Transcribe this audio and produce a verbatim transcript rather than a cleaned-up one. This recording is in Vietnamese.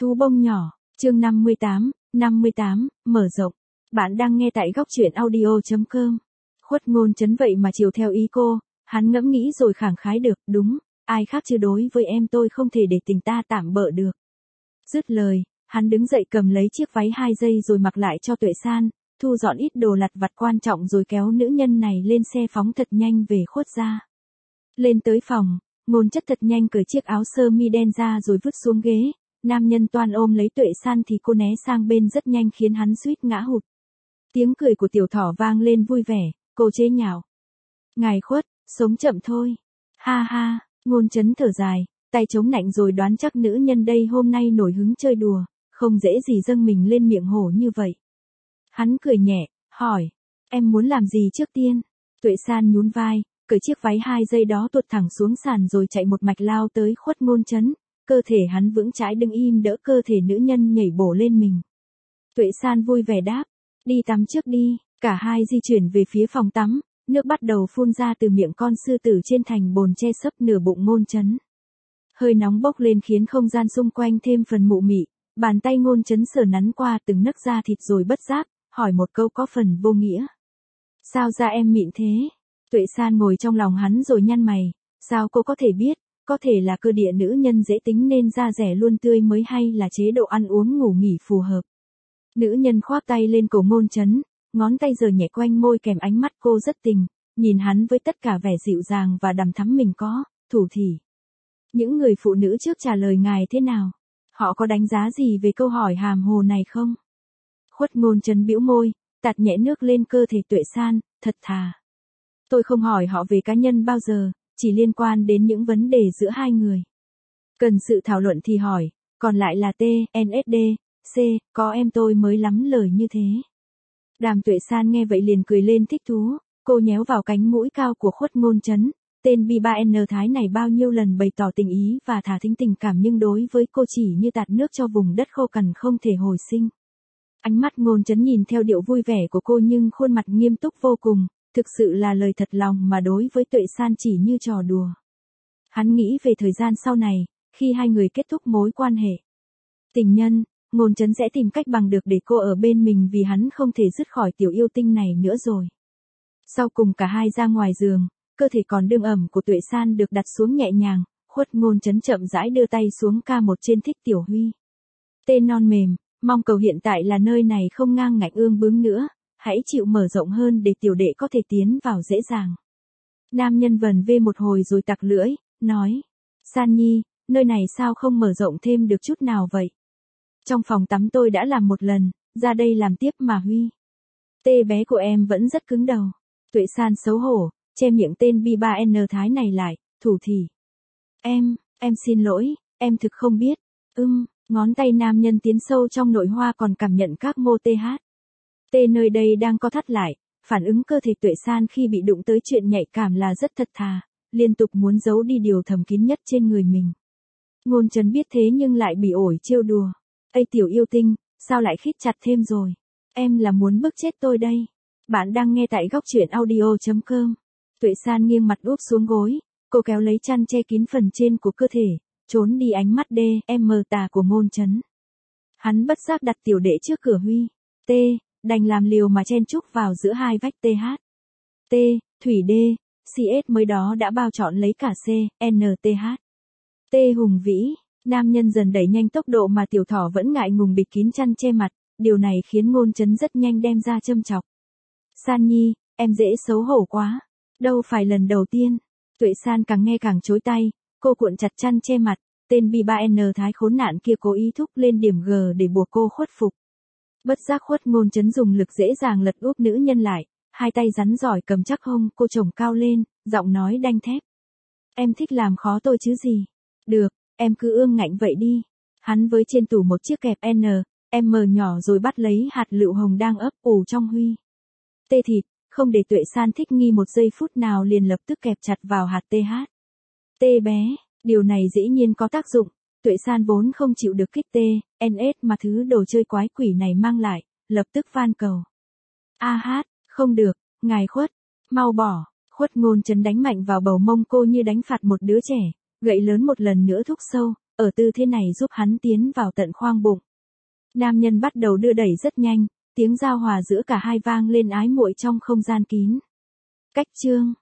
Thú bông nhỏ, chương năm mươi tám, năm mươi tám, mở rộng. Bạn đang nghe tại góc truyện audio chấm com. Khuất Ngôn Chấn vậy mà chiều theo ý cô, hắn ngẫm nghĩ rồi khẳng khái được, đúng, ai khác chứ đối với em tôi không thể để tình ta tạm bợ được. Dứt lời, hắn đứng dậy cầm lấy chiếc váy hai giây rồi mặc lại cho Tuệ San, thu dọn ít đồ lặt vặt quan trọng rồi kéo nữ nhân này lên xe phóng thật nhanh về Khuất gia. Lên tới phòng, Ngôn Chất thật nhanh cởi chiếc áo sơ mi đen ra rồi vứt xuống ghế. Nam nhân toan ôm lấy Tuệ San thì cô né sang bên rất nhanh khiến hắn suýt ngã hụt. Tiếng cười của tiểu thỏ vang lên vui vẻ, cô chế nhạo. Ngài Khuất, sống chậm thôi. Ha ha, Ngôn Chấn thở dài, tay chống nạnh rồi đoán chắc nữ nhân đây hôm nay nổi hứng chơi đùa, không dễ gì dâng mình lên miệng hổ như vậy. Hắn cười nhẹ, hỏi, em muốn làm gì trước tiên? Tuệ San nhún vai, cởi chiếc váy hai giây đó tuột thẳng xuống sàn rồi chạy một mạch lao tới Khuất Ngôn Chấn. Cơ thể hắn vững chãi đứng im đỡ cơ thể nữ nhân nhảy bổ lên mình. Tuệ San vui vẻ đáp, đi tắm trước đi. Cả hai di chuyển về phía phòng tắm, nước bắt đầu phun ra từ miệng con sư tử trên thành bồn che sấp nửa bụng Ngôn Chấn. Hơi nóng bốc lên khiến không gian xung quanh thêm phần mụ mị, bàn tay Ngôn Chấn sờ nắn qua từng nấc da thịt rồi bất giác, hỏi một câu có phần vô nghĩa. Sao da em mịn thế? Tuệ San ngồi trong lòng hắn rồi nhăn mày, sao cô có thể biết? Có thể là cơ địa nữ nhân dễ tính nên da rẻ luôn tươi mới hay là chế độ ăn uống ngủ nghỉ phù hợp. Nữ nhân khoác tay lên cổ Ngôn Chấn, ngón tay giờ nhẹ quanh môi kèm ánh mắt cô rất tình, nhìn hắn với tất cả vẻ dịu dàng và đằm thắm mình có, thủ thỉ. Những người phụ nữ trước trả lời ngài thế nào? Họ có đánh giá gì về câu hỏi hàm hồ này không? Khuất Ngôn Chấn bĩu môi, tạt nhẹ nước lên cơ thể Tuệ San, thật thà. Tôi không hỏi họ về cá nhân bao giờ, chỉ liên quan đến những vấn đề giữa hai người. Cần sự thảo luận thì hỏi, còn lại là T, N S D, C, có em tôi mới lắm lời như thế. Đàm Tuệ San nghe vậy liền cười lên thích thú, cô nhéo vào cánh mũi cao của Khuất Ngôn Chấn, tên B ba N Thái này bao nhiêu lần bày tỏ tình ý và thả thính tình cảm nhưng đối với cô chỉ như tạt nước cho vùng đất khô cằn không thể hồi sinh. Ánh mắt Ngôn Chấn nhìn theo điệu vui vẻ của cô nhưng khuôn mặt nghiêm túc vô cùng. Thực sự là lời thật lòng mà đối với Tuệ San chỉ như trò đùa. Hắn nghĩ về thời gian sau này, khi hai người kết thúc mối quan hệ tình nhân, Ngôn Chấn sẽ tìm cách bằng được để cô ở bên mình vì hắn không thể dứt khỏi tiểu yêu tinh này nữa rồi. Sau cùng cả hai ra ngoài giường, cơ thể còn đương ẩm của Tuệ San được đặt xuống nhẹ nhàng, Khuất Ngôn Chấn chậm rãi đưa tay xuống ca một trên thích tiểu Huy. Tên non mềm, mong cầu hiện tại là nơi này không ngang ngạnh ương bướng nữa. Hãy chịu mở rộng hơn để tiểu đệ có thể tiến vào dễ dàng. Nam nhân vần vê một hồi rồi tặc lưỡi, nói. San Nhi, nơi này sao không mở rộng thêm được chút nào vậy? Trong phòng tắm tôi đã làm một lần, ra đây làm tiếp mà Huy. Tê bé của em vẫn rất cứng đầu. Tuệ San xấu hổ, che miệng tên B ba N Thái này lại, thủ thỉ. Em, em xin lỗi, em thực không biết. Ưm, ngón tay nam nhân tiến sâu trong nội hoa còn cảm nhận các mô tê hát. Tê nơi đây đang co thắt lại, phản ứng cơ thể Tuệ San khi bị đụng tới chuyện nhạy cảm là rất thật thà, liên tục muốn giấu đi điều thầm kín nhất trên người mình. Ngôn Chấn biết thế nhưng lại bị ổi trêu đùa. Ây tiểu yêu tinh, sao lại khít chặt thêm rồi? Em là muốn bức chết tôi đây. Bạn đang nghe tại góc truyện audio chấm com. Tuệ San nghiêng mặt úp xuống gối, cô kéo lấy chăn che kín phần trên của cơ thể, trốn đi ánh mắt đê, em tà của Ngôn Chấn. Hắn bất giác đặt tiểu đệ trước cửa Huy. T. Đành làm liều mà chen chúc vào giữa hai vách T H. T, Thủy D, C S mới đó đã bao trọn lấy cả C, N T H. T hùng vĩ, nam nhân dần đẩy nhanh tốc độ mà tiểu thỏ vẫn ngại ngùng bịt kín chăn che mặt, điều này khiến Ngôn Chấn rất nhanh đem ra châm chọc. San Nhi, em dễ xấu hổ quá, đâu phải lần đầu tiên. Tuệ San càng nghe càng chối tay, cô cuộn chặt chăn che mặt, tên B ba N Thái khốn nạn kia cố ý thúc lên điểm G để buộc cô khuất phục. Bất giác Khuất Ngôn Chấn dùng lực dễ dàng lật úp nữ nhân lại, hai tay rắn giỏi cầm chắc hông cô chồng cao lên, giọng nói đanh thép. Em thích làm khó tôi chứ gì? Được, em cứ ương ngạnh vậy đi. Hắn với trên tủ một chiếc kẹp N, M nhỏ rồi bắt lấy hạt lựu hồng đang ấp ủ trong Huy. Tê thịt, không để Tuệ San thích nghi một giây phút nào liền lập tức kẹp chặt vào hạt T H. Tê bé, điều này dĩ nhiên có tác dụng. Tuệ San vốn không chịu được kích T, N S mà thứ đồ chơi quái quỷ này mang lại, lập tức van cầu. A hát, không được, ngài Khuất, mau bỏ. Khuất Ngôn Chấn đánh mạnh vào bầu mông cô như đánh phạt một đứa trẻ, gậy lớn một lần nữa thúc sâu, ở tư thế này giúp hắn tiến vào tận khoang bụng. Nam nhân bắt đầu đưa đẩy rất nhanh, tiếng giao hòa giữa cả hai vang lên ái muội trong không gian kín. Cách chương